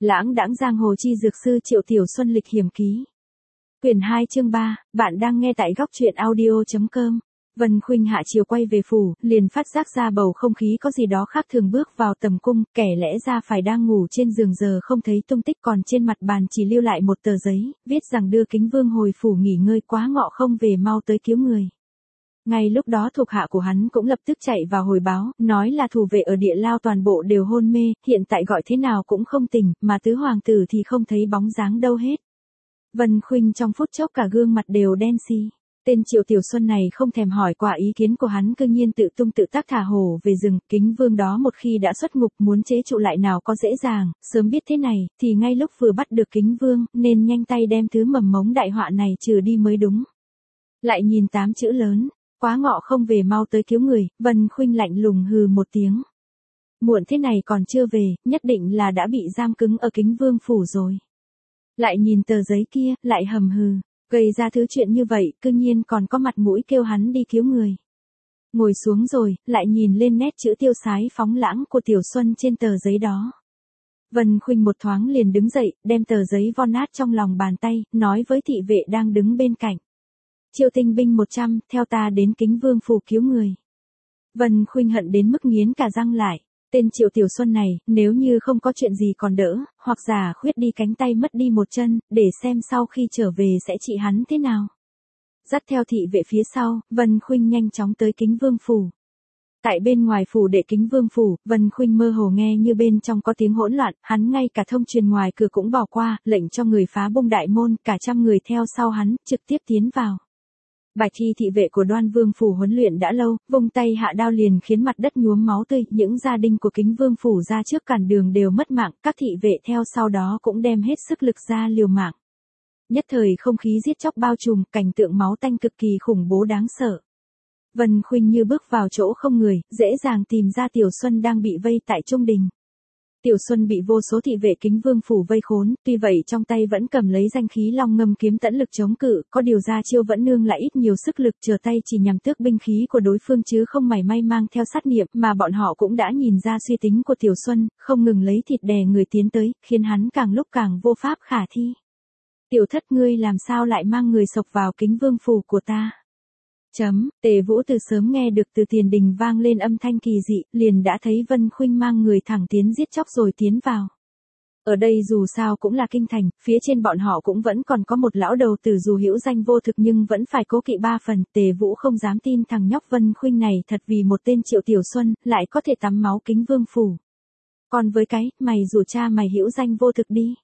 Lãng đãng giang hồ chi dược sư Triệu Tiểu Xuân lịch hiểm ký. Quyển 2 chương 3, bạn đang nghe tại góc truyện audio.com. Vân Khuynh hạ chiều quay về phủ, liền phát giác ra bầu không khí có gì đó khác thường bước vào tầm cung, kẻ lẽ ra phải đang ngủ trên giường giờ không thấy tung tích, còn trên mặt bàn chỉ lưu lại một tờ giấy, viết rằng đưa Kính Vương hồi phủ nghỉ ngơi, quá ngọ không về mau tới cứu người. Ngay lúc đó thuộc hạ của hắn cũng lập tức chạy vào hồi báo, nói là thủ vệ ở Địa Lao toàn bộ đều hôn mê, hiện tại gọi thế nào cũng không tỉnh, mà tứ hoàng tử thì không thấy bóng dáng đâu hết. Vân Khuynh trong phút chốc cả gương mặt đều đen xì. Tên Triệu Tiểu Xuân này không thèm hỏi quả ý kiến của hắn, cư nhiên tự tung tự tác thả hổ về rừng. Kính Vương đó một khi đã xuất ngục muốn chế trụ lại nào có dễ dàng, sớm biết thế này, thì ngay lúc vừa bắt được Kính Vương, nên nhanh tay đem thứ mầm mống đại họa này trừ đi mới đúng. Lại nhìn 8 chữ lớn, quá ngọ không về mau tới cứu người, Vân Khuynh lạnh lùng hừ một tiếng. Muộn thế này còn chưa về, nhất định là đã bị giam cứng ở Kính Vương phủ rồi. Lại nhìn tờ giấy kia, lại hầm hừ, gây ra thứ chuyện như vậy, cư nhiên còn có mặt mũi kêu hắn đi cứu người. Ngồi xuống rồi, lại nhìn lên nét chữ tiêu sái phóng lãng của Tiểu Xuân trên tờ giấy đó. Vân Khuynh một thoáng liền đứng dậy, đem tờ giấy von nát trong lòng bàn tay, nói với thị vệ đang đứng bên cạnh. Triệu tinh binh 100, theo ta đến Kính Vương phủ cứu người. Vân Khuynh hận đến mức nghiến cả răng lại. Tên Triệu Tiểu Xuân này, nếu như không có chuyện gì còn đỡ, hoặc giả khuyết đi cánh tay mất đi một chân, để xem sau khi trở về sẽ trị hắn thế nào. Dắt theo thị vệ phía sau, Vân Khuynh nhanh chóng tới Kính Vương phủ. Tại bên ngoài phủ đệ Kính Vương phủ, Vân Khuynh mơ hồ nghe như bên trong có tiếng hỗn loạn, hắn ngay cả thông truyền ngoài cửa cũng bỏ qua, lệnh cho người phá bung đại môn, cả trăm người theo sau hắn, trực tiếp tiến vào. Bạch thi thị vệ của Đoan Vương phủ huấn luyện đã lâu, vung tay hạ đao liền khiến mặt đất nhuốm máu tươi, những gia đình của Kính Vương phủ ra trước cản đường đều mất mạng, các thị vệ theo sau đó cũng đem hết sức lực ra liều mạng. Nhất thời không khí giết chóc bao trùm, cảnh tượng máu tanh cực kỳ khủng bố đáng sợ. Vân Khuynh như bước vào chỗ không người, dễ dàng tìm ra Tiểu Xuân đang bị vây tại trung đình. Tiểu Xuân bị vô số thị vệ Kính Vương phủ vây khốn, tuy vậy trong tay vẫn cầm lấy danh khí long ngâm kiếm tẫn lực chống cự, có điều ra chiêu vẫn nương lại ít nhiều sức lực, chờ tay chỉ nhằm tước binh khí của đối phương chứ không mảy may mang theo sát niệm, mà bọn họ cũng đã nhìn ra suy tính của Tiểu Xuân, không ngừng lấy thịt đè người tiến tới, khiến hắn càng lúc càng vô pháp khả thi. Tiểu thất, ngươi làm sao lại mang người sộc vào Kính Vương phủ của ta? Tề Vũ từ sớm nghe được từ tiền đình vang lên âm thanh kỳ dị, liền đã thấy Vân Khuynh mang người thẳng tiến giết chóc rồi tiến vào. Ở đây dù sao cũng là kinh thành, phía trên bọn họ cũng vẫn còn có một lão đầu tử dù hữu danh vô thực nhưng vẫn phải cố kỵ 3 phần. Tề Vũ không dám tin thằng nhóc Vân Khuynh này thật vì một tên Triệu Tiểu Xuân, lại có thể tắm máu Kính Vương phủ. Còn với cái, mày rủ cha mày hữu danh vô thực đi.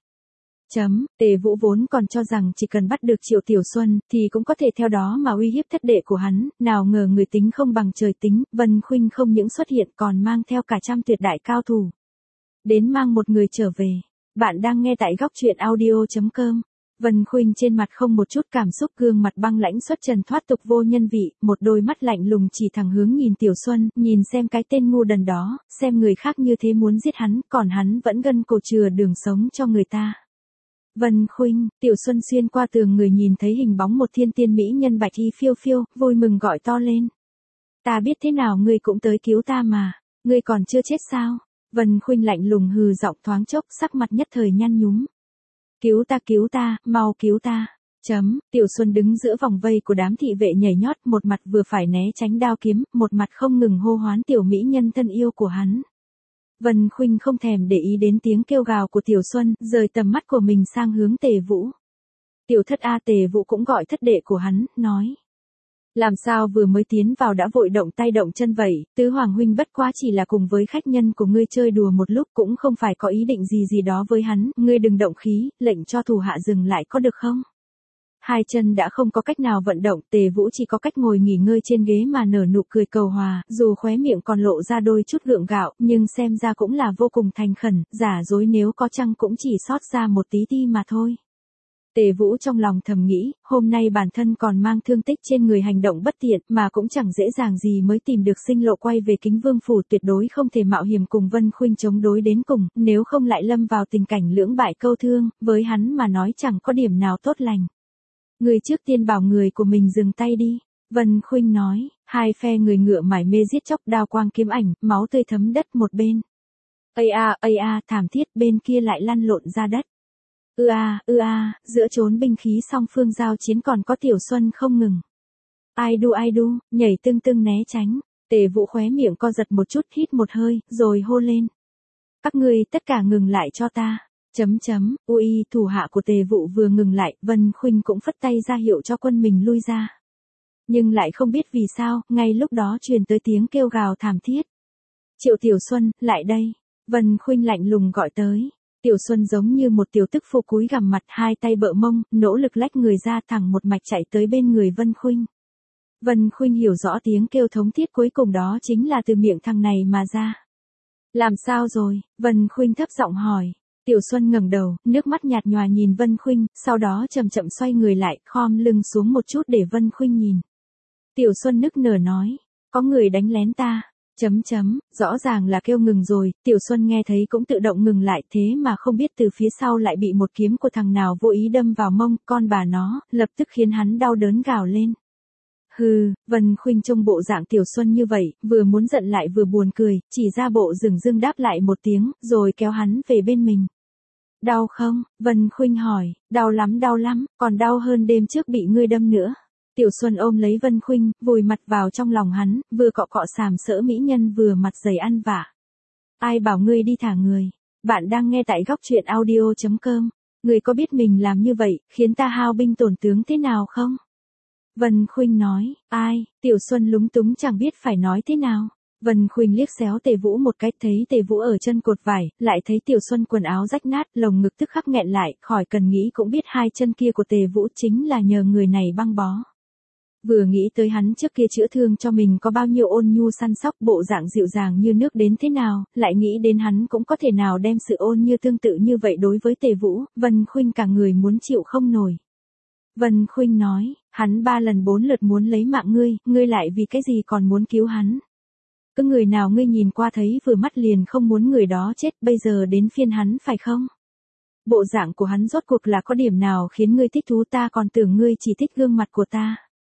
Tề Vũ vốn còn cho rằng chỉ cần bắt được Triệu Tiểu Xuân, thì cũng có thể theo đó mà uy hiếp thất đệ của hắn, nào ngờ người tính không bằng trời tính, Vân Khuynh không những xuất hiện còn mang theo cả trăm tuyệt đại cao thủ. Đến mang một người trở về. Bạn đang nghe tại góc truyện audio.com. Vân Khuynh trên mặt không một chút cảm xúc, gương mặt băng lãnh xuất trần thoát tục vô nhân vị, một đôi mắt lạnh lùng chỉ thẳng hướng nhìn Tiểu Xuân, nhìn xem cái tên ngu đần đó, xem người khác như thế muốn giết hắn, còn hắn vẫn gân cổ chừa đường sống cho người ta. Vân Khuynh, Tiểu Xuân xuyên qua tường người nhìn thấy hình bóng một thiên tiên mỹ nhân bạch y phiêu phiêu, vui mừng gọi to lên. Ta biết thế nào ngươi cũng tới cứu ta mà, ngươi còn chưa chết sao? Vân Khuynh lạnh lùng hừ giọng, thoáng chốc, sắc mặt nhất thời nhăn nhúm. Cứu ta, mau cứu ta. Tiểu Xuân đứng giữa vòng vây của đám thị vệ nhảy nhót, một mặt vừa phải né tránh đao kiếm, một mặt không ngừng hô hoán tiểu mỹ nhân thân yêu của hắn. Vân Khuynh không thèm để ý đến tiếng kêu gào của Tiểu Xuân, rời tầm mắt của mình sang hướng Tề Vũ. Tiểu thất a, Tề Vũ cũng gọi thất đệ của hắn, nói. Làm sao vừa mới tiến vào đã vội động tay động chân vậy, tứ hoàng huynh bất quá chỉ là cùng với khách nhân của ngươi chơi đùa một lúc, cũng không phải có ý định gì đó với hắn, ngươi đừng động khí, lệnh cho thủ hạ dừng lại có được không? Hai chân đã không có cách nào vận động, Tề Vũ chỉ có cách ngồi nghỉ ngơi trên ghế mà nở nụ cười cầu hòa, dù khóe miệng còn lộ ra đôi chút gượng gạo, nhưng xem ra cũng là vô cùng thành khẩn, giả dối nếu có chăng cũng chỉ sót ra một tí ti mà thôi. Tề Vũ trong lòng thầm nghĩ, hôm nay bản thân còn mang thương tích trên người, hành động bất tiện, mà cũng chẳng dễ dàng gì mới tìm được sinh lộ quay về Kính Vương phủ, tuyệt đối không thể mạo hiểm cùng Vân Khuynh chống đối đến cùng, nếu không lại lâm vào tình cảnh lưỡng bại câu thương, với hắn mà nói chẳng có điểm nào tốt lành. Người trước tiên bảo người của mình dừng tay đi. Vân Khuynh nói, hai phe người ngựa mải mê giết chóc, đao quang kiếm ảnh, máu tươi thấm đất một bên. Thảm thiết, bên kia lại lăn lộn ra đất. Giữa chốn binh khí song phương giao chiến còn có Tiểu Xuân không ngừng. Ai đu, nhảy tưng né tránh. Tề Vũ khóe miệng co giật một chút, hít một hơi, rồi hô lên. Các ngươi tất cả ngừng lại cho ta. Thủ hạ của Tề Vũ vừa ngừng lại, Vân Khuynh cũng phất tay ra hiệu cho quân mình lui ra. Nhưng lại không biết vì sao, ngay lúc đó truyền tới tiếng kêu gào thảm thiết. Triệu Tiểu Xuân, lại đây. Vân Khuynh lạnh lùng gọi tới. Tiểu Xuân giống như một tiểu tức phụ cúi gằm mặt, hai tay bợ mông, nỗ lực lách người ra, thẳng một mạch chạy tới bên người Vân Khuynh. Vân Khuynh hiểu rõ tiếng kêu thống thiết cuối cùng đó chính là từ miệng thằng này mà ra. Làm sao rồi? Vân Khuynh thấp giọng hỏi. Tiểu Xuân ngẩng đầu, nước mắt nhạt nhòa nhìn Vân Khuynh, sau đó chậm chậm xoay người lại, khom lưng xuống một chút để Vân Khuynh nhìn. Tiểu Xuân nức nở nói, có người đánh lén ta. Rõ ràng là kêu ngừng rồi, Tiểu Xuân nghe thấy cũng tự động ngừng lại, thế mà không biết từ phía sau lại bị một kiếm của thằng nào vô ý đâm vào mông, con bà nó, lập tức khiến hắn đau đớn gào lên. Hừ, Vân Khuynh trông bộ dạng Tiểu Xuân như vậy, vừa muốn giận lại vừa buồn cười, chỉ ra bộ dửng dưng đáp lại một tiếng, rồi kéo hắn về bên mình. Đau không? Vân Khuynh hỏi. Đau lắm, còn đau hơn đêm trước bị ngươi đâm nữa. Tiểu Xuân ôm lấy Vân Khuynh, vùi mặt vào trong lòng hắn, vừa cọ cọ sàm sỡ mỹ nhân vừa mặt dày ăn vạ. Ai bảo ngươi đi thả người? Bạn đang nghe tại góc truyện audio.com. Ngươi có biết mình làm như vậy, khiến ta hao binh tổn tướng thế nào không? Vân Khuynh nói. Ai? Tiểu Xuân lúng túng chẳng biết phải nói thế nào. Vân Khuynh liếc xéo Tề Vũ một cái, thấy Tề Vũ ở chân cột vải, lại thấy Tiểu Xuân quần áo rách nát, lồng ngực tức khắc nghẹn lại, khỏi cần nghĩ cũng biết hai chân kia của Tề Vũ chính là nhờ người này băng bó. Vừa nghĩ tới hắn trước kia chữa thương cho mình có bao nhiêu ôn nhu săn sóc, bộ dạng dịu dàng như nước đến thế nào, lại nghĩ đến hắn cũng có thể nào đem sự ôn như tương tự như vậy đối với Tề Vũ, Vân Khuynh cả người muốn chịu không nổi. Vân Khuynh nói, hắn 3 lần 4 lượt muốn lấy mạng ngươi lại vì cái gì còn muốn cứu hắn? Cứ người nào ngươi nhìn qua thấy vừa mắt liền không muốn người đó chết, bây giờ đến phiên hắn phải không? Bộ dạng của hắn rốt cuộc là có điểm nào khiến ngươi thích thú, ta còn tưởng ngươi chỉ thích gương mặt của ta.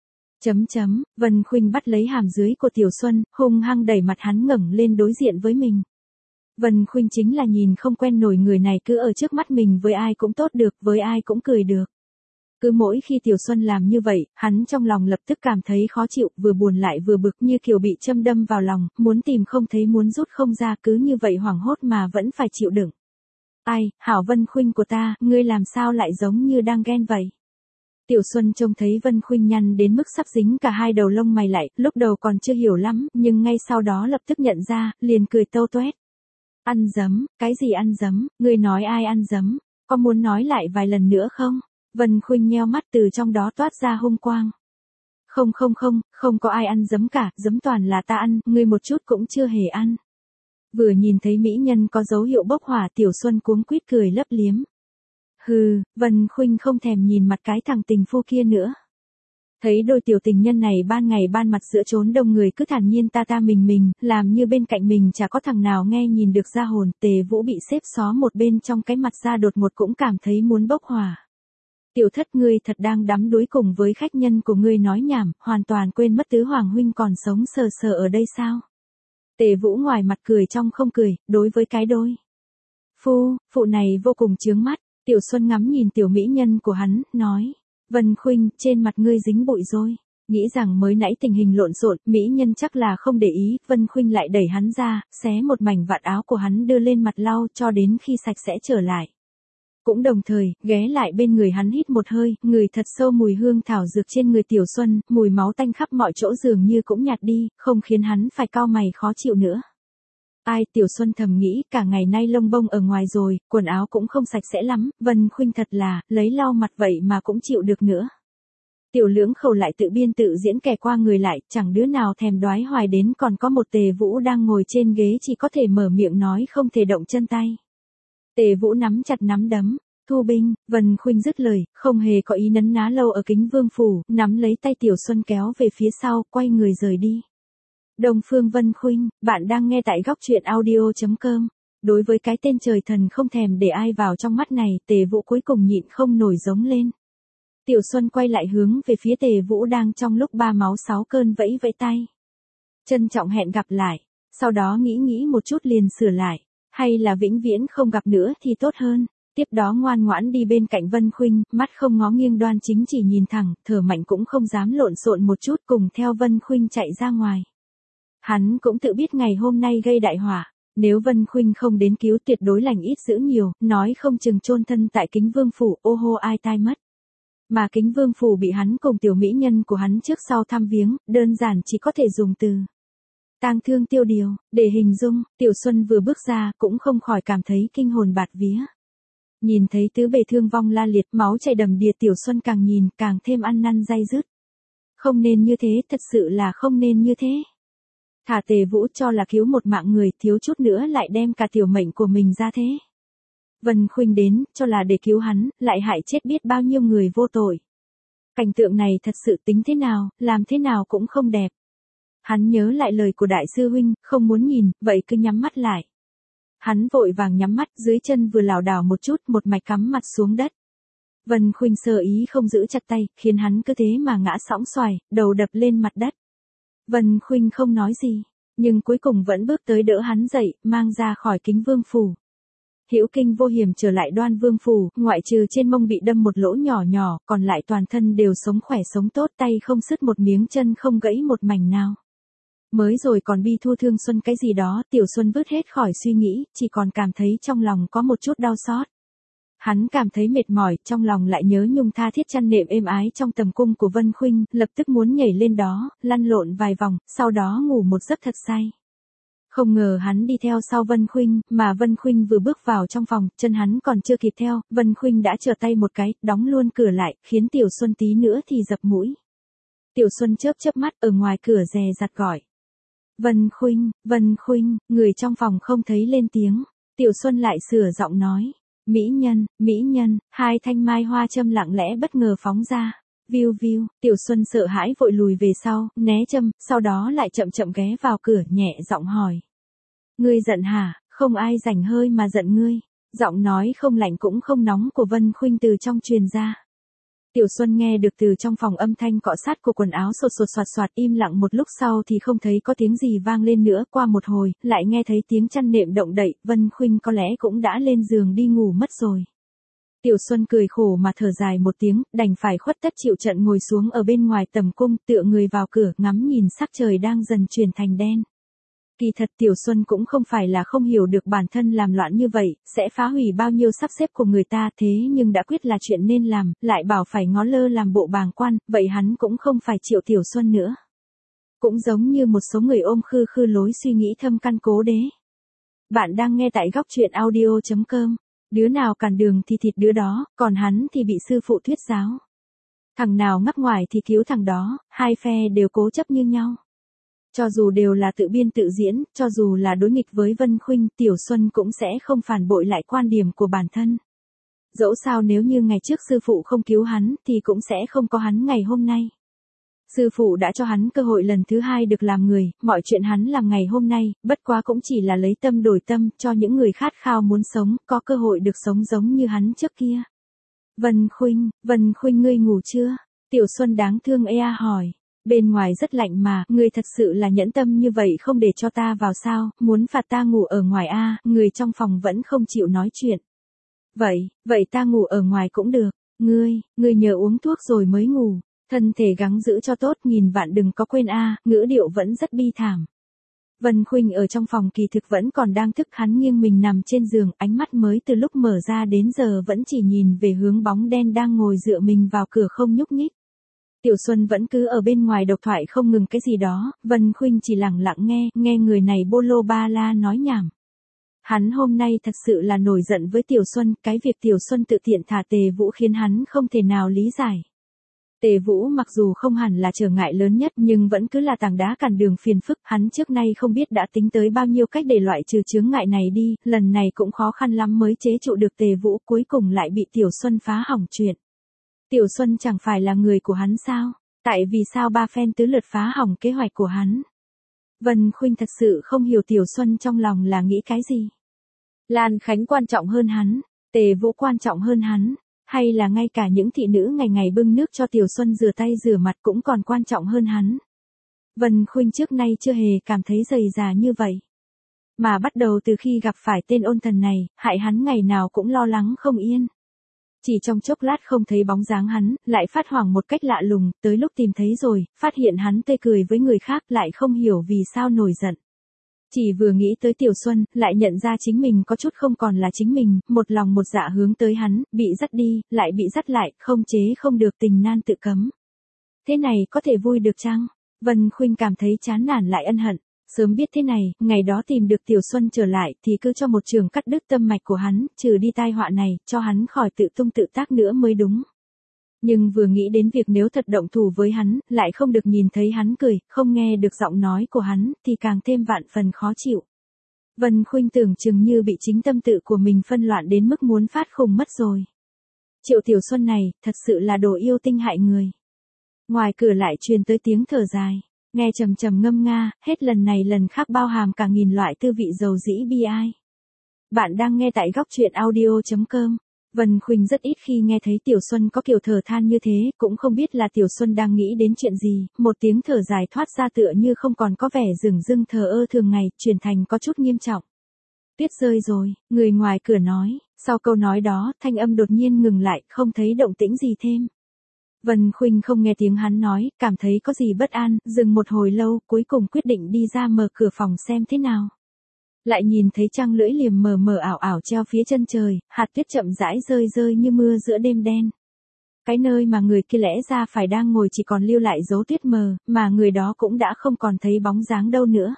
Vân Khuynh bắt lấy hàm dưới của Tiểu Xuân, hung hăng đẩy mặt hắn ngẩng lên đối diện với mình. Vân Khuynh chính là nhìn không quen nổi người này cứ ở trước mắt mình, với ai cũng tốt được, với ai cũng cười được. Cứ mỗi khi Tiểu Xuân làm như vậy, hắn trong lòng lập tức cảm thấy khó chịu, vừa buồn lại vừa bực, như kiểu bị châm đâm vào lòng, muốn tìm không thấy, muốn rút không ra, cứ như vậy hoảng hốt mà vẫn phải chịu đựng. Ai, hảo Vân Khuynh của ta, ngươi làm sao lại giống như đang ghen vậy? Tiểu Xuân trông thấy Vân Khuynh nhăn đến mức sắp dính cả hai đầu lông mày lại, lúc đầu còn chưa hiểu lắm, nhưng ngay sau đó lập tức nhận ra, liền cười tâu toét. Ăn dấm, cái gì ăn dấm, ngươi nói ai ăn dấm, có muốn nói lại vài lần nữa không? Vân Khuynh nheo mắt, từ trong đó toát ra hung quang. Không có ai ăn dấm cả, dấm toàn là ta ăn, ngươi một chút cũng chưa hề ăn. Vừa nhìn thấy mỹ nhân có dấu hiệu bốc hỏa, Tiểu Xuân cuống quýt cười lấp liếm. Hừ, Vân Khuynh không thèm nhìn mặt cái thằng tình phu kia nữa. Thấy đôi tiểu tình nhân này ban ngày ban mặt giữa chốn đông người cứ thản nhiên ta mình, làm như bên cạnh mình chả có thằng nào nghe nhìn được ra hồn. Tề Vũ bị xếp xó một bên trong cái mặt ra đột ngột cũng cảm thấy muốn bốc hỏa. Tiểu Thất, ngươi thật đang đắm đuối cùng với khách nhân của ngươi nói nhảm, hoàn toàn quên mất tứ hoàng huynh còn sống sờ sờ ở đây sao? Tề Vũ ngoài mặt cười trong không cười, đối với cái đôi phụ này vô cùng chướng mắt. Tiểu Xuân ngắm nhìn tiểu mỹ nhân của hắn, nói. Vân Khuynh, trên mặt ngươi dính bụi rồi. Nghĩ rằng mới nãy tình hình lộn xộn, mỹ nhân chắc là không để ý, Vân Khuynh lại đẩy hắn ra, xé một mảnh vạt áo của hắn đưa lên mặt lau cho đến khi sạch sẽ trở lại. Cũng đồng thời, ghé lại bên người hắn hít một hơi, ngửi thật sâu mùi hương thảo dược trên người Tiểu Xuân, mùi máu tanh khắp mọi chỗ dường như cũng nhạt đi, không khiến hắn phải cau mày khó chịu nữa. Ai, Tiểu Xuân thầm nghĩ, cả ngày nay lông bông ở ngoài rồi, quần áo cũng không sạch sẽ lắm, Vân Khuynh thật là, lấy lau mặt vậy mà cũng chịu được nữa. Tiểu Lưỡng Khẩu lại tự biên tự diễn kẻ qua người lại, chẳng đứa nào thèm đoái hoài đến còn có một Tề Vũ đang ngồi trên ghế chỉ có thể mở miệng nói không thể động chân tay. Tề Vũ nắm chặt nắm đấm, thu binh, Vân Khuynh dứt lời, không hề có ý nấn ná lâu ở Kính Vương phủ, nắm lấy tay Tiểu Xuân kéo về phía sau, quay người rời đi. Đông Phương Vân Khuynh, bạn đang nghe tại góc truyện audio.com. Đối với cái tên trời thần không thèm để ai vào trong mắt này, Tề Vũ cuối cùng nhịn không nổi giống lên. Tiểu Xuân quay lại hướng về phía Tề Vũ đang trong lúc ba máu sáu cơn vẫy vẫy tay. Trân trọng hẹn gặp lại, sau đó nghĩ một chút liền sửa lại. Hay là vĩnh viễn không gặp nữa thì tốt hơn. Tiếp đó ngoan ngoãn đi bên cạnh Vân Khuynh, mắt không ngó nghiêng đoan chính chỉ nhìn thẳng, thở mạnh cũng không dám lộn xộn một chút, cùng theo Vân Khuynh chạy ra ngoài. Hắn cũng tự biết ngày hôm nay gây đại họa, nếu Vân Khuynh không đến cứu tuyệt đối lành ít dữ nhiều, nói không chừng chôn thân tại Kính Vương phủ, ô hô ai tai mất. Mà Kính Vương phủ bị hắn cùng tiểu mỹ nhân của hắn trước sau thăm viếng, đơn giản chỉ có thể dùng từ tang thương tiêu điều để hình dung. Tiểu Xuân vừa bước ra cũng không khỏi cảm thấy kinh hồn bạt vía. Nhìn thấy tứ bề thương vong la liệt, máu chảy đầm đìa, Tiểu Xuân càng nhìn càng thêm ăn năn day dứt. Không nên như thế, thật sự là không nên như thế. Thả Tề Vũ cho là cứu một mạng người, thiếu chút nữa lại đem cả tiểu mệnh của mình ra thế. Vân Khuynh đến, cho là để cứu hắn, lại hại chết biết bao nhiêu người vô tội. Cảnh tượng này thật sự tính thế nào, làm thế nào cũng không đẹp. Hắn nhớ lại lời của đại sư huynh, không muốn nhìn, vậy cứ nhắm mắt lại. Hắn vội vàng nhắm mắt, dưới chân vừa lảo đảo một chút, một mạch cắm mặt xuống đất. Vân Khuynh sơ ý không giữ chặt tay, khiến hắn cứ thế mà ngã sõng xoài, đầu đập lên mặt đất. Vân Khuynh không nói gì, nhưng cuối cùng vẫn bước tới đỡ hắn dậy, mang ra khỏi Kính Vương phủ. Hữu kinh vô hiểm trở lại Đoan Vương phủ, ngoại trừ trên mông bị đâm một lỗ nhỏ nhỏ, còn lại toàn thân đều sống khỏe sống tốt, tay không sứt một miếng, chân không gãy một mảnh nào. Mới rồi còn bi thu thương Xuân cái gì đó, Tiểu Xuân vứt hết khỏi suy nghĩ, chỉ còn cảm thấy trong lòng có một chút đau xót. Hắn cảm thấy mệt mỏi, trong lòng lại nhớ nhung tha thiết chăn nệm êm ái trong tầm cung của Vân Khuynh, lập tức muốn nhảy lên đó, lăn lộn vài vòng, sau đó ngủ một giấc thật say. Không ngờ hắn đi theo sau Vân Khuynh, mà Vân Khuynh vừa bước vào trong phòng, chân hắn còn chưa kịp theo, Vân Khuynh đã trở tay một cái, đóng luôn cửa lại, khiến Tiểu Xuân tí nữa thì dập mũi. Tiểu Xuân chớp chớp mắt ở ngoài cửa dè dặt gọi. Vân Khuynh, người trong phòng không thấy lên tiếng. Tiểu Xuân lại sửa giọng nói. Mỹ nhân, hai thanh mai hoa châm lặng lẽ bất ngờ phóng ra. Viu viu, Tiểu Xuân sợ hãi vội lùi về sau, né châm, sau đó lại chậm chậm ghé vào cửa, nhẹ giọng hỏi. Ngươi giận hả, không ai rảnh hơi mà giận ngươi. Giọng nói không lạnh cũng không nóng của Vân Khuynh từ trong truyền ra. Tiểu Xuân nghe được từ trong phòng âm thanh cọ sát của quần áo sột sột soạt soạt, im lặng một lúc sau thì không thấy có tiếng gì vang lên nữa, qua một hồi, lại nghe thấy tiếng chăn nệm động đậy, Vân Khuynh có lẽ cũng đã lên giường đi ngủ mất rồi. Tiểu Xuân cười khổ mà thở dài một tiếng, đành phải khuất tất chịu trận ngồi xuống ở bên ngoài tầm cung, tựa người vào cửa, ngắm nhìn sắc trời đang dần chuyển thành đen. Kỳ thật Tiểu Xuân cũng không phải là không hiểu được bản thân làm loạn như vậy, sẽ phá hủy bao nhiêu sắp xếp của người ta, thế nhưng đã quyết là chuyện nên làm, lại bảo phải ngó lơ làm bộ bàng quan, vậy hắn cũng không phải chịu Tiểu Xuân nữa. Cũng giống như một số người ôm khư khư lối suy nghĩ thâm căn cố đế. Bạn đang nghe tại góc truyện audio.com, đứa nào cản đường thì thịt đứa đó, còn hắn thì bị sư phụ thuyết giáo. Thằng nào ngắc ngoài thì cứu thằng đó, hai phe đều cố chấp như nhau. Cho dù đều là tự biên tự diễn, cho dù là đối nghịch với Vân Khuynh, Tiểu Xuân cũng sẽ không phản bội lại quan điểm của bản thân. Dẫu sao nếu như ngày trước sư phụ không cứu hắn, thì cũng sẽ không có hắn ngày hôm nay. Sư phụ đã cho hắn cơ hội lần thứ hai được làm người, mọi chuyện hắn làm ngày hôm nay, bất quá cũng chỉ là lấy tâm đổi tâm, cho những người khát khao muốn sống, có cơ hội được sống giống như hắn trước kia. Vân Khuynh ngươi ngủ chưa? Tiểu Xuân đáng thương hỏi. Bên ngoài rất lạnh mà, ngươi thật sự là nhẫn tâm như vậy, không để cho ta vào sao, muốn phạt ta ngủ ở ngoài người trong phòng vẫn không chịu nói chuyện. Vậy ta ngủ ở ngoài cũng được, ngươi nhớ uống thuốc rồi mới ngủ, thân thể gắng giữ cho tốt, nghìn vạn đừng có quên ngữ điệu vẫn rất bi thảm. Vân Khuynh ở trong phòng kỳ thực vẫn còn đang thức, hắn nghiêng mình nằm trên giường, ánh mắt mới từ lúc mở ra đến giờ vẫn chỉ nhìn về hướng bóng đen đang ngồi dựa mình vào cửa không nhúc nhích. Tiểu Xuân vẫn cứ ở bên ngoài độc thoại không ngừng cái gì đó, Vân Khuynh chỉ lặng lặng nghe người này bô lô ba la nói nhảm. Hắn hôm nay thật sự là nổi giận với Tiểu Xuân, cái việc Tiểu Xuân tự tiện thả Tề Vũ khiến hắn không thể nào lý giải. Tề Vũ mặc dù không hẳn là trở ngại lớn nhất nhưng vẫn cứ là tảng đá cản đường phiền phức, hắn trước nay không biết đã tính tới bao nhiêu cách để loại trừ chướng ngại này đi, lần này cũng khó khăn lắm mới chế trụ được Tề Vũ, cuối cùng lại bị Tiểu Xuân phá hỏng chuyện. Tiểu Xuân chẳng phải là người của hắn sao? Tại vì sao ba phen tứ lượt phá hỏng kế hoạch của hắn? Vân Khuynh thật sự không hiểu Tiểu Xuân trong lòng là nghĩ cái gì. Lan Khánh quan trọng hơn hắn, Tề Vũ quan trọng hơn hắn, hay là ngay cả những thị nữ ngày ngày bưng nước cho Tiểu Xuân rửa tay rửa mặt cũng còn quan trọng hơn hắn. Vân Khuynh trước nay chưa hề cảm thấy dày dà như vậy. Mà bắt đầu từ khi gặp phải tên ôn thần này, hại hắn ngày nào cũng lo lắng không yên. Chỉ trong chốc lát không thấy bóng dáng hắn, lại phát hoảng một cách lạ lùng, tới lúc tìm thấy rồi, phát hiện hắn tươi cười với người khác lại không hiểu vì sao nổi giận. Chỉ vừa nghĩ tới Tiểu Xuân, lại nhận ra chính mình có chút không còn là chính mình, một lòng một dạ hướng tới hắn, bị dắt đi, lại bị dắt lại, không chế không được tình nan tự cấm. Thế này có thể vui được chăng? Vân Khuynh cảm thấy chán nản lại ân hận. Sớm biết thế này, ngày đó tìm được Tiểu Xuân trở lại thì cứ cho một trường cắt đứt tâm mạch của hắn, trừ đi tai họa này, cho hắn khỏi tự tung tự tác nữa mới đúng. Nhưng vừa nghĩ đến việc nếu thật động thủ với hắn, lại không được nhìn thấy hắn cười, không nghe được giọng nói của hắn, thì càng thêm vạn phần khó chịu. Vân Khuynh tưởng chừng như bị chính tâm tự của mình phân loạn đến mức muốn phát khùng mất rồi. Triệu Tiểu Xuân này, thật sự là đồ yêu tinh hại người. Ngoài cửa lại truyền tới tiếng thở dài. Nghe trầm trầm ngâm nga, hết lần này lần khác bao hàm cả nghìn loại tư vị dầu dĩ bi ai. Bạn đang nghe tại góc truyện audio.com. Vân Khuynh rất ít khi nghe thấy Tiểu Xuân có kiểu thở than như thế, cũng không biết là Tiểu Xuân đang nghĩ đến chuyện gì, một tiếng thở dài thoát ra tựa như không còn có vẻ dửng dưng thờ ơ thường ngày, chuyển thành có chút nghiêm trọng. Tuyết rơi rồi, người ngoài cửa nói, sau câu nói đó, thanh âm đột nhiên ngừng lại, không thấy động tĩnh gì thêm. Vân Khuynh không nghe tiếng hắn nói, cảm thấy có gì bất an, dừng một hồi lâu, cuối cùng quyết định đi ra mở cửa phòng xem thế nào. Lại nhìn thấy trăng lưỡi liềm mờ mờ ảo ảo treo phía chân trời, hạt tuyết chậm rãi rơi rơi như mưa giữa đêm đen. Cái nơi mà người kia lẽ ra phải đang ngồi chỉ còn lưu lại dấu tuyết mờ, mà người đó cũng đã không còn thấy bóng dáng đâu nữa.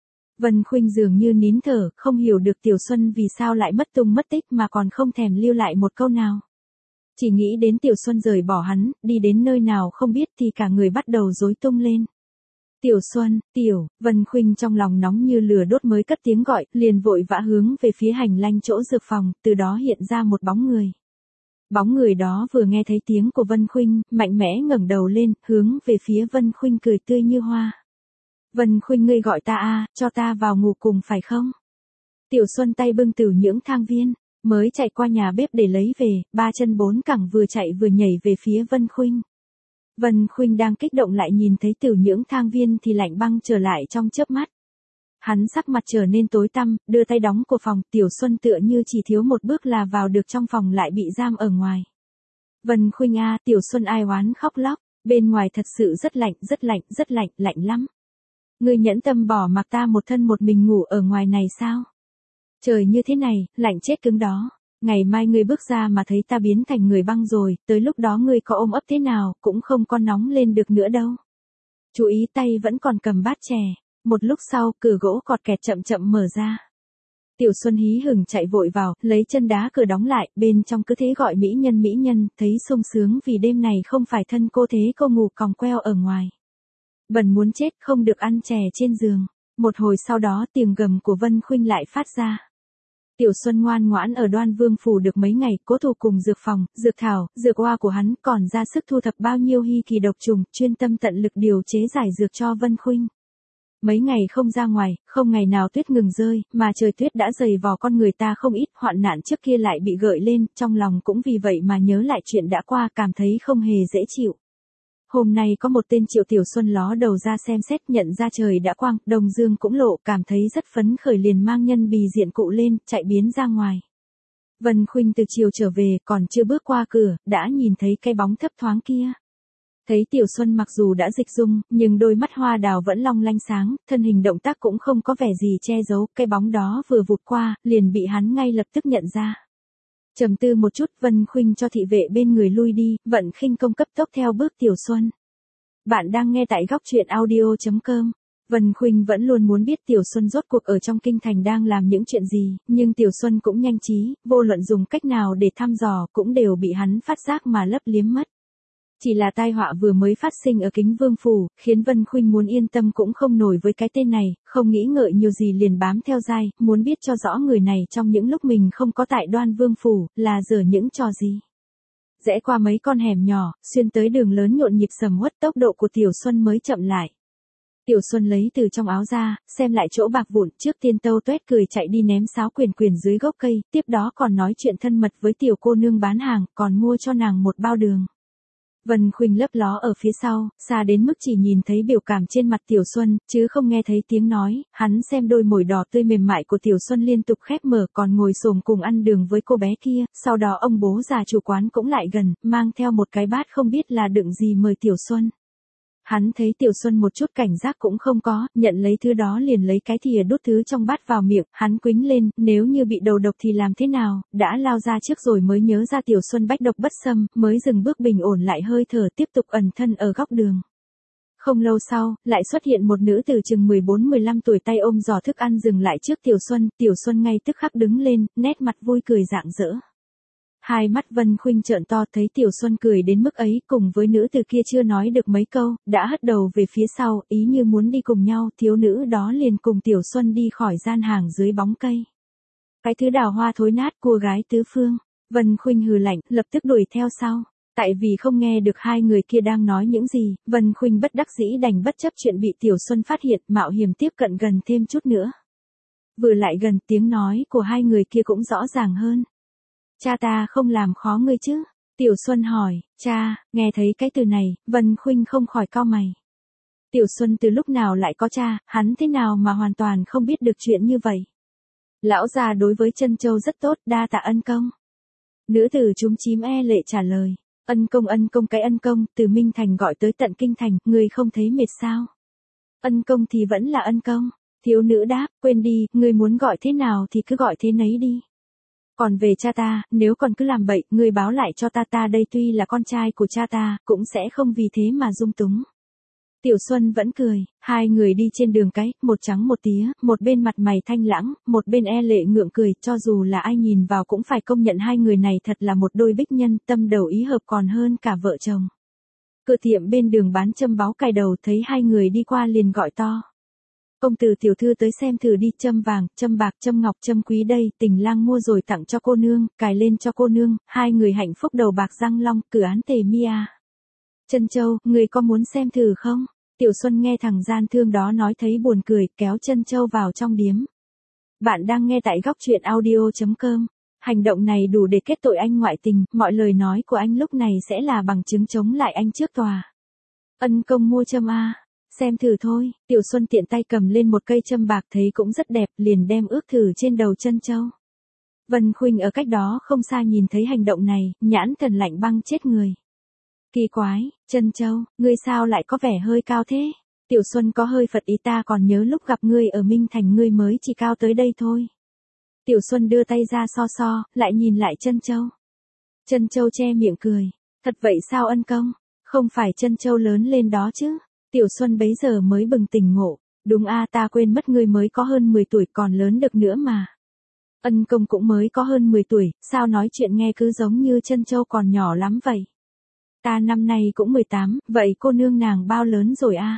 Vân Khuynh dường như nín thở, không hiểu được Tiểu Xuân vì sao lại mất tung mất tích mà còn không thèm lưu lại một câu nào. Chỉ nghĩ đến Tiểu Xuân rời bỏ hắn, đi đến nơi nào không biết thì cả người bắt đầu rối tung lên. Tiểu Xuân, Vân Khuynh trong lòng nóng như lửa đốt mới cất tiếng gọi, liền vội vã hướng về phía hành lang chỗ dược phòng, từ đó hiện ra một bóng người. Bóng người đó vừa nghe thấy tiếng của Vân Khuynh, mạnh mẽ ngẩng đầu lên, hướng về phía Vân Khuynh cười tươi như hoa. Vân Khuynh ngươi gọi ta à, cho ta vào ngủ cùng phải không? Tiểu Xuân tay bưng Tử Nhưỡng thang viên, mới chạy qua nhà bếp để lấy về, ba chân bốn cẳng vừa chạy vừa nhảy về phía Vân Khuynh. Vân Khuynh đang kích động lại nhìn thấy Tử Nhưỡng thang viên thì lạnh băng trở lại trong chớp mắt. Hắn sắc mặt trở nên tối tăm, đưa tay đóng cửa phòng, Tiểu Xuân tựa như chỉ thiếu một bước là vào được trong phòng lại bị giam ở ngoài. Vân Khuynh à, Tiểu Xuân ai oán khóc lóc, bên ngoài thật sự rất lạnh, lạnh lắm. Ngươi nhẫn tâm bỏ mặc ta một thân một mình ngủ ở ngoài này sao? Trời như thế này, lạnh chết cứng đó. Ngày mai ngươi bước ra mà thấy ta biến thành người băng rồi, tới lúc đó ngươi có ôm ấp thế nào, cũng không có nóng lên được nữa đâu. Chú ý tay vẫn còn cầm bát chè. Một lúc sau, cửa gỗ cọt kẹt chậm chậm mở ra. Tiểu Xuân hí hửng chạy vội vào, lấy chân đá cửa đóng lại, bên trong cứ thế gọi mỹ nhân, thấy sung sướng vì đêm này không phải thân cô thế cô ngủ còng queo ở ngoài. Bần muốn chết không được ăn chè trên giường. Một hồi sau đó tiếng gầm của Vân Khuynh lại phát ra. Tiểu Xuân ngoan ngoãn ở Đoan Vương phủ được mấy ngày, cố thủ cùng dược phòng, dược thảo, dược hoa của hắn, còn ra sức thu thập bao nhiêu hy kỳ độc trùng, chuyên tâm tận lực điều chế giải dược cho Vân Khuynh. Mấy ngày không ra ngoài, không ngày nào tuyết ngừng rơi, mà trời tuyết đã dày vò con người ta không ít, hoạn nạn trước kia lại bị gợi lên, trong lòng cũng vì vậy mà nhớ lại chuyện đã qua, cảm thấy không hề dễ chịu. Hôm nay có một tên Triệu Tiểu Xuân ló đầu ra xem xét, nhận ra trời đã quang, Đông Dương cũng lộ, cảm thấy rất phấn khởi liền mang nhân bì diện cụ lên, chạy biến ra ngoài. Vân Khuynh từ chiều trở về, còn chưa bước qua cửa, đã nhìn thấy cái bóng thấp thoáng kia. Thấy Tiểu Xuân mặc dù đã dịch dung, nhưng đôi mắt hoa đào vẫn long lanh sáng, thân hình động tác cũng không có vẻ gì che giấu, cái bóng đó vừa vụt qua, liền bị hắn ngay lập tức nhận ra. Trầm tư một chút, Vân Khuynh cho thị vệ bên người lui đi, vận khinh công cấp tốc theo bước Tiểu Xuân. Bạn đang nghe tại góc truyện audio.com. Vân Khuynh vẫn luôn muốn biết Tiểu Xuân rốt cuộc ở trong kinh thành đang làm những chuyện gì, nhưng Tiểu Xuân cũng nhanh trí, vô luận dùng cách nào để thăm dò cũng đều bị hắn phát giác mà lấp liếm mất. Chỉ là tai họa vừa mới phát sinh ở Kính Vương phủ, khiến Vân Khuynh muốn yên tâm cũng không nổi với cái tên này, không nghĩ ngợi nhiều gì liền bám theo dai, muốn biết cho rõ người này trong những lúc mình không có tại Đoan Vương phủ, là giở những trò gì. Rẽ qua mấy con hẻm nhỏ, xuyên tới đường lớn nhộn nhịp sầm uất, tốc độ của Tiểu Xuân mới chậm lại. Tiểu Xuân lấy từ trong áo ra, xem lại chỗ bạc vụn, trước tiên tâu tuét cười chạy đi ném sáo quyền dưới gốc cây, tiếp đó còn nói chuyện thân mật với tiểu cô nương bán hàng, còn mua cho nàng một bao đường. Vân Khuynh lấp ló ở phía sau, xa đến mức chỉ nhìn thấy biểu cảm trên mặt Tiểu Xuân, chứ không nghe thấy tiếng nói, hắn xem đôi môi đỏ tươi mềm mại của Tiểu Xuân liên tục khép mở còn ngồi xổm cùng ăn đường với cô bé kia, sau đó ông bố già chủ quán cũng lại gần, mang theo một cái bát không biết là đựng gì mời Tiểu Xuân. Hắn thấy Tiểu Xuân một chút cảnh giác cũng không có, nhận lấy thứ đó liền lấy cái thìa đút thứ trong bát vào miệng, hắn quĩnh lên, nếu như bị đầu độc thì làm thế nào, đã lao ra trước rồi mới nhớ ra Tiểu Xuân bách độc bất xâm, mới dừng bước bình ổn lại hơi thở tiếp tục ẩn thân ở góc đường. Không lâu sau, lại xuất hiện một nữ từ chừng 14-15 tuổi tay ôm giỏ thức ăn dừng lại trước Tiểu Xuân ngay tức khắc đứng lên, nét mặt vui cười rạng rỡ. Hai mắt Vân Khuynh trợn to thấy Tiểu Xuân cười đến mức ấy cùng với nữ từ kia chưa nói được mấy câu, đã hất đầu về phía sau, ý như muốn đi cùng nhau, thiếu nữ đó liền cùng Tiểu Xuân đi khỏi gian hàng dưới bóng cây. Cái thứ đào hoa thối nát cua gái tứ phương, Vân Khuynh hừ lạnh, lập tức đuổi theo sau. Tại vì không nghe được hai người kia đang nói những gì, Vân Khuynh bất đắc dĩ đành bất chấp chuyện bị Tiểu Xuân phát hiện, mạo hiểm tiếp cận gần thêm chút nữa. Vừa lại gần tiếng nói của hai người kia cũng rõ ràng hơn. Cha ta không làm khó ngươi chứ? Tiểu Xuân hỏi, cha, nghe thấy cái từ này, Vân Khuynh không khỏi cau mày. Tiểu Xuân từ lúc nào lại có cha, hắn thế nào mà hoàn toàn không biết được chuyện như vậy? Lão già đối với Trân Châu rất tốt, đa tạ ân công. Nữ tử chúm chím e lệ trả lời, ân công cái ân công, từ Minh Thành gọi tới tận Kinh Thành, ngươi không thấy mệt sao? Ân công thì vẫn là ân công. Thiếu nữ đáp, quên đi, ngươi muốn gọi thế nào thì cứ gọi thế nấy đi. Còn về cha ta, nếu còn cứ làm bậy, ngươi báo lại cho ta đây tuy là con trai của cha ta, cũng sẽ không vì thế mà dung túng. Tiểu Xuân vẫn cười, hai người đi trên đường cái, một trắng một tía, một bên mặt mày thanh lãng, một bên e lệ ngượng cười, cho dù là ai nhìn vào cũng phải công nhận hai người này thật là một đôi bích nhân, tâm đầu ý hợp còn hơn cả vợ chồng. Cửa tiệm bên đường bán châm báu cài đầu thấy hai người đi qua liền gọi to. Công tử tiểu thư tới xem thử đi, châm vàng, châm bạc, châm ngọc, châm quý đây, Tình lang mua rồi tặng cho cô nương, cài lên cho cô nương, hai người hạnh phúc đầu bạc răng long, cửa án tề mia. Trân Châu, người có muốn xem thử không? Tiểu Xuân nghe thằng gian thương đó nói thấy buồn cười, kéo Trân Châu vào trong điếm. Bạn đang nghe tại góc truyện audio.com. Hành động này đủ để kết tội anh ngoại tình, mọi lời nói của anh lúc này sẽ là bằng chứng chống lại anh trước tòa. Ân công mua châm a. Xem thử thôi, Tiểu Xuân tiện tay cầm lên một cây châm bạc thấy cũng rất đẹp, liền đem ước thử trên đầu Trân Châu. Vân Khuynh ở cách đó không xa nhìn thấy hành động này, nhãn thần lạnh băng chết người. Kỳ quái, Trân Châu, ngươi sao lại có vẻ hơi cao thế? Tiểu Xuân có hơi phật ý, ta còn nhớ lúc gặp ngươi ở Minh Thành ngươi mới chỉ cao tới đây thôi. Tiểu Xuân đưa tay ra so, lại nhìn lại Trân Châu. Trân Châu che miệng cười, thật vậy sao ân công? Không phải Trân Châu lớn lên đó chứ? Tiểu Xuân bấy giờ mới bừng tỉnh ngộ, đúng a, ta quên mất ngươi mới có hơn 10 tuổi còn lớn được nữa mà. Ân công cũng mới có hơn 10 tuổi, sao nói chuyện nghe cứ giống như Trân Châu còn nhỏ lắm vậy. Ta năm nay cũng 18, vậy cô nương nàng bao lớn rồi a?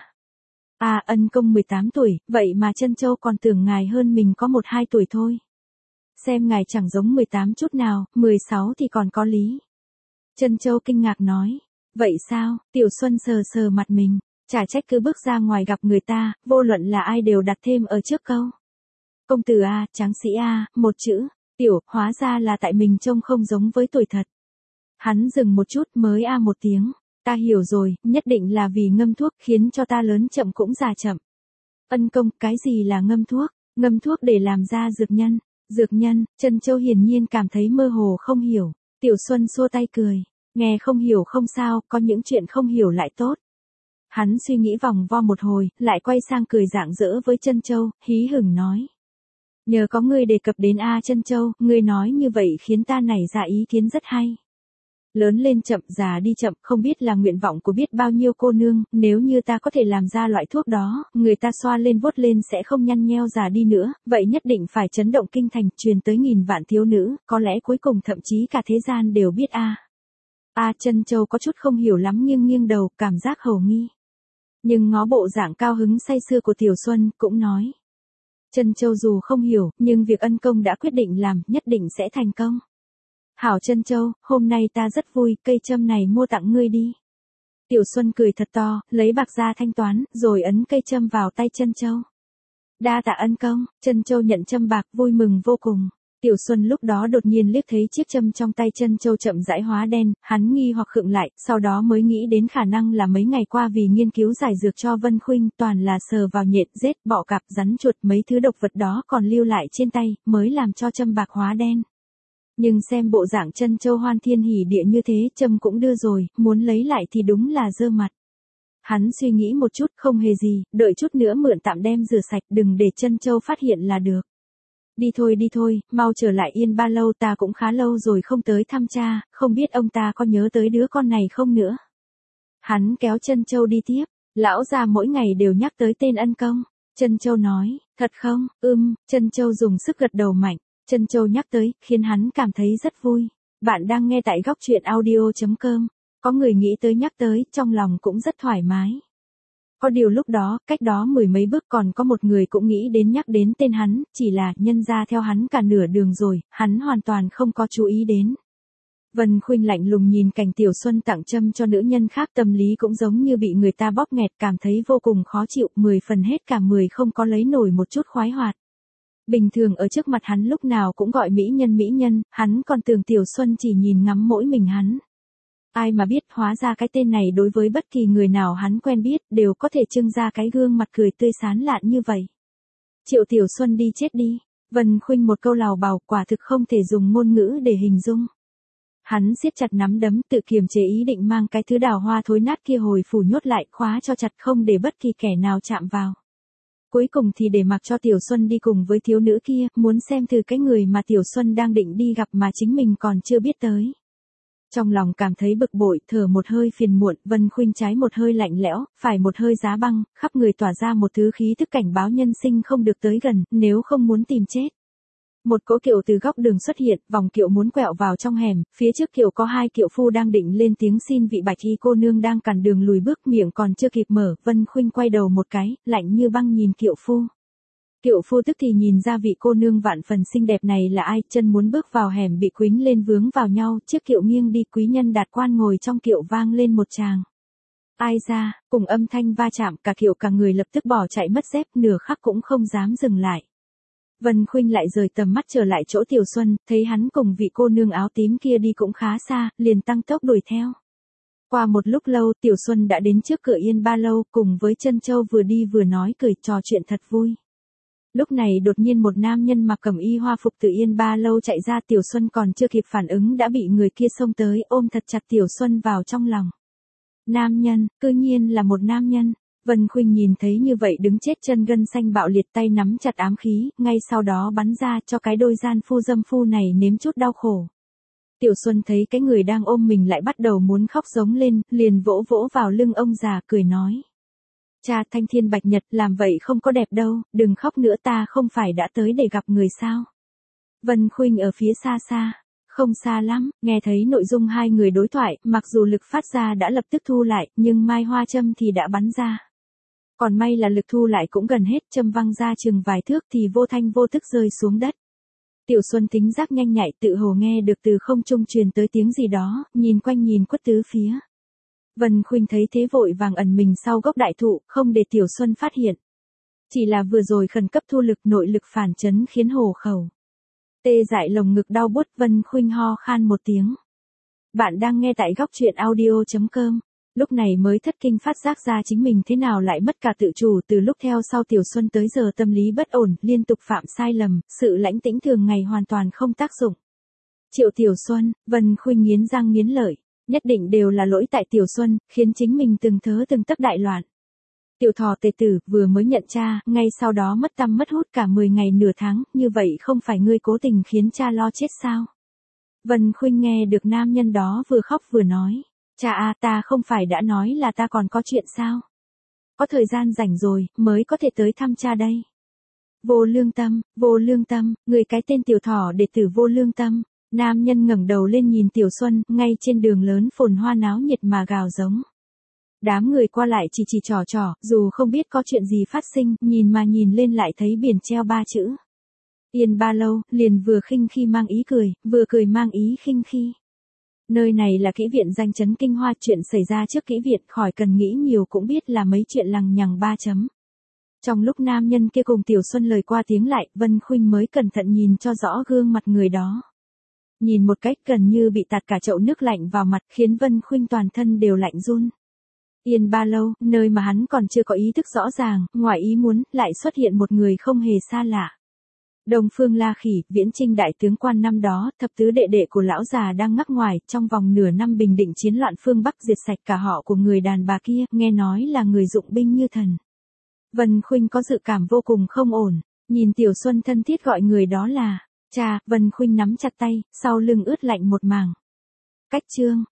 À ân công 18 tuổi, vậy mà Trân Châu còn tưởng ngài hơn mình có 1-2 tuổi thôi. Xem ngài chẳng giống 18 chút nào, 16 thì còn có lý. Trân Châu kinh ngạc nói, vậy sao? Tiểu Xuân sờ mặt mình. Chả trách cứ bước ra ngoài gặp người ta, vô luận là ai đều đặt thêm ở trước câu. Công tử a, tráng sĩ a, một chữ, tiểu, hóa ra là tại mình trông không giống với tuổi thật. Hắn dừng một chút mới a một tiếng, ta hiểu rồi, nhất định là vì ngâm thuốc khiến cho ta lớn chậm cũng già chậm. Ân công, cái gì là ngâm thuốc? Ngâm thuốc để làm ra dược nhân. Dược nhân, Trân Châu hiển nhiên cảm thấy mơ hồ không hiểu. Tiểu Xuân xua tay cười, nghe không hiểu không sao, có những chuyện không hiểu lại tốt. Hắn suy nghĩ vòng vo một hồi, lại quay sang cười rạng rỡ với Trân Châu, hí hửng nói. Nhờ có ngươi đề cập đến Trân Châu, ngươi nói như vậy khiến ta nảy ra ý kiến rất hay. Lớn lên chậm, già đi chậm, không biết là nguyện vọng của biết bao nhiêu cô nương, nếu như ta có thể làm ra loại thuốc đó, người ta xoa lên vuốt lên sẽ không nhăn nheo già đi nữa, vậy nhất định phải chấn động kinh thành, truyền tới nghìn vạn thiếu nữ, có lẽ cuối cùng thậm chí cả thế gian đều biết Trân Châu có chút không hiểu lắm nghiêng đầu, cảm giác hầu nghi. Nhưng ngó bộ dạng cao hứng say sưa của Tiểu Xuân, cũng nói. Trân Châu dù không hiểu, nhưng việc ân công đã quyết định làm, nhất định sẽ thành công. Hảo Trân Châu, hôm nay ta rất vui, cây châm này mua tặng ngươi đi. Tiểu Xuân cười thật to, lấy bạc ra thanh toán, rồi ấn cây châm vào tay Trân Châu. Đa tạ ân công, Trân Châu nhận châm bạc vui mừng vô cùng. Tiểu Xuân lúc đó đột nhiên liếc thấy chiếc châm trong tay Trân Châu chậm rãi hóa đen, hắn nghi hoặc khựng lại, sau đó mới nghĩ đến khả năng là mấy ngày qua vì nghiên cứu giải dược cho Vân Khuynh, toàn là sờ vào nhện, rết, bọ cạp, rắn chuột, mấy thứ độc vật đó còn lưu lại trên tay, mới làm cho châm bạc hóa đen. Nhưng xem bộ dạng Trân Châu hoan thiên hỉ địa như thế, châm cũng đưa rồi, muốn lấy lại thì đúng là dơ mặt. Hắn suy nghĩ một chút, không hề gì, đợi chút nữa mượn tạm đem rửa sạch, đừng để Trân Châu phát hiện là được. Đi thôi, mau trở lại Yên Ba Lâu, ta cũng khá lâu rồi không tới thăm cha, không biết ông ta có nhớ tới đứa con này không nữa. Hắn kéo Trân Châu đi tiếp, lão già mỗi ngày đều nhắc tới tên ân công. Trân Châu nói, thật không, Trân Châu dùng sức gật đầu mạnh, Trân Châu nhắc tới, khiến hắn cảm thấy rất vui. Bạn đang nghe tại góc truyện audio.com, có người nghĩ tới nhắc tới, trong lòng cũng rất thoải mái. Có điều lúc đó, cách đó mười mấy bước còn có một người cũng nghĩ đến nhắc đến tên hắn, chỉ là nhân ra theo hắn cả nửa đường rồi, hắn hoàn toàn không có chú ý đến. Vân Khuynh lạnh lùng nhìn cảnh Tiểu Xuân tặng châm cho nữ nhân khác, tâm lý cũng giống như bị người ta bóp nghẹt, cảm thấy vô cùng khó chịu, 10 phần hết cả 10 không có lấy nổi một chút khoái hoạt. Bình thường ở trước mặt hắn lúc nào cũng gọi mỹ nhân, hắn còn tưởng Tiểu Xuân chỉ nhìn ngắm mỗi mình hắn. Ai mà biết hóa ra cái tên này đối với bất kỳ người nào hắn quen biết đều có thể trưng ra cái gương mặt cười tươi sán lạn như vậy. Triệu Tiểu Xuân đi chết đi. Vân Khuynh một câu lào bào quả thực không thể dùng ngôn ngữ để hình dung. Hắn siết chặt nắm đấm tự kiềm chế ý định mang cái thứ đào hoa thối nát kia hồi phủ nhốt lại, khóa cho chặt không để bất kỳ kẻ nào chạm vào. Cuối cùng thì để mặc cho Tiểu Xuân đi cùng với thiếu nữ kia, muốn xem từ cái người mà Tiểu Xuân đang định đi gặp mà chính mình còn chưa biết tới. Trong lòng cảm thấy bực bội, thở một hơi phiền muộn, Vân Khuynh trái một hơi lạnh lẽo, phải một hơi giá băng, khắp người tỏa ra một thứ khí thức cảnh báo nhân sinh không được tới gần, nếu không muốn tìm chết. Một cỗ kiệu từ góc đường xuất hiện, vòng kiệu muốn quẹo vào trong hẻm, phía trước kiệu có hai kiệu phu đang định lên tiếng xin vị bạch y cô nương đang cản đường lùi bước, miệng còn chưa kịp mở, Vân Khuynh quay đầu một cái, lạnh như băng nhìn kiệu phu. Kiệu phu tức thì nhìn ra vị cô nương vạn phần xinh đẹp này là ai, chân muốn bước vào hẻm bị quính lên vướng vào nhau, chiếc kiệu nghiêng đi, quý nhân Đạt Quan ngồi trong kiệu vang lên một tràng. Ai ra, cùng âm thanh va chạm, cả kiệu cả người lập tức bỏ chạy mất dép, nửa khắc cũng không dám dừng lại. Vân Khuynh lại rời tầm mắt trở lại chỗ Tiểu Xuân, thấy hắn cùng vị cô nương áo tím kia đi cũng khá xa, liền tăng tốc đuổi theo. Qua một lúc lâu, Tiểu Xuân đã đến trước cửa Yên Ba Lâu, cùng với Trân Châu vừa đi vừa nói cười trò chuyện thật vui. Lúc này đột nhiên một nam nhân mặc cẩm y hoa phục từ Yên Ba Lâu chạy ra, Tiểu Xuân còn chưa kịp phản ứng đã bị người kia xông tới, ôm thật chặt Tiểu Xuân vào trong lòng. Nam nhân, cư nhiên là một nam nhân. Vân Khuynh nhìn thấy như vậy đứng chết chân gân xanh bạo liệt, tay nắm chặt ám khí, ngay sau đó bắn ra cho cái đôi gian phu dâm phu này nếm chút đau khổ. Tiểu Xuân thấy cái người đang ôm mình lại bắt đầu muốn khóc giống lên, liền vỗ vỗ vào lưng ông già cười nói. Cha, thanh thiên bạch nhật, làm vậy không có đẹp đâu, đừng khóc nữa, ta không phải đã tới để gặp người sao. Vân Khuynh ở phía xa xa, không xa lắm, nghe thấy nội dung hai người đối thoại, mặc dù lực phát ra đã lập tức thu lại, nhưng mai hoa châm thì đã bắn ra. Còn may là lực thu lại cũng gần hết, châm văng ra chừng vài thước thì vô thanh vô tức rơi xuống đất. Tiểu Xuân tính giác nhanh nhạy, tự hồ nghe được từ không trung truyền tới tiếng gì đó, nhìn quanh nhìn quất tứ phía. Vân Khuynh thấy thế vội vàng ẩn mình sau gốc đại thụ, không để Tiểu Xuân phát hiện. Chỉ là vừa rồi khẩn cấp thu lực, nội lực phản chấn khiến hổ khẩu tê dại, lồng ngực đau buốt, Vân Khuynh ho khan một tiếng. Bạn đang nghe tại góc truyện audio.com. Lúc này mới thất kinh phát giác ra chính mình thế nào lại mất cả tự chủ, từ lúc theo sau Tiểu Xuân tới giờ tâm lý bất ổn, liên tục phạm sai lầm, sự lãnh tĩnh thường ngày hoàn toàn không tác dụng. Triệu Tiểu Xuân, Vân Khuynh nghiến răng nghiến lợi, nhất định đều là lỗi tại Tiểu Xuân, khiến chính mình từng thớ từng tấc đại loạn. Tiểu Thỏ tề tử vừa mới nhận cha, ngay sau đó mất tăm mất hút cả 10 ngày nửa tháng, như vậy không phải ngươi cố tình khiến cha lo chết sao? Vân Khuynh nghe được nam nhân đó vừa khóc vừa nói. Cha à, ta không phải đã nói là ta còn có chuyện sao? Có thời gian rảnh rồi, mới có thể tới thăm cha đây. Vô lương tâm, người cái tên Tiểu Thỏ đệ tử vô lương tâm. Nam nhân ngẩng đầu lên nhìn Tiểu Xuân, ngay trên đường lớn phồn hoa náo nhiệt mà gào giống. Đám người qua lại chỉ trò, dù không biết có chuyện gì phát sinh, nhìn mà nhìn lên lại thấy biển treo 3 chữ. Yên Ba Lâu, liền vừa khinh khi mang ý cười, vừa cười mang ý khinh khi. Nơi này là kỹ viện danh chấn kinh hoa, chuyện xảy ra trước kỹ viện khỏi cần nghĩ nhiều cũng biết là mấy chuyện lằng nhằng 3 chấm. Trong lúc nam nhân kia cùng Tiểu Xuân lời qua tiếng lại, Vân Khuynh mới cẩn thận nhìn cho rõ gương mặt người đó. Nhìn một cách gần như bị tạt cả chậu nước lạnh vào mặt, khiến Vân Khuynh toàn thân đều lạnh run. Yên ba lâu, nơi mà hắn còn chưa có ý thức rõ ràng, ngoài ý muốn, lại xuất hiện một người không hề xa lạ. Đông Phương La Khỉ, Viễn Chinh đại tướng quan năm đó, thập tứ đệ đệ của lão già đang ngắc ngoài, trong vòng nửa năm bình định chiến loạn phương Bắc diệt sạch cả họ của người đàn bà kia, nghe nói là người dụng binh như thần. Vân Khuynh có dự cảm vô cùng không ổn, nhìn Tiểu Xuân thân thiết gọi người đó là cha, Vân Khuynh nắm chặt tay, sau lưng ướt lạnh một mảng. Cách chương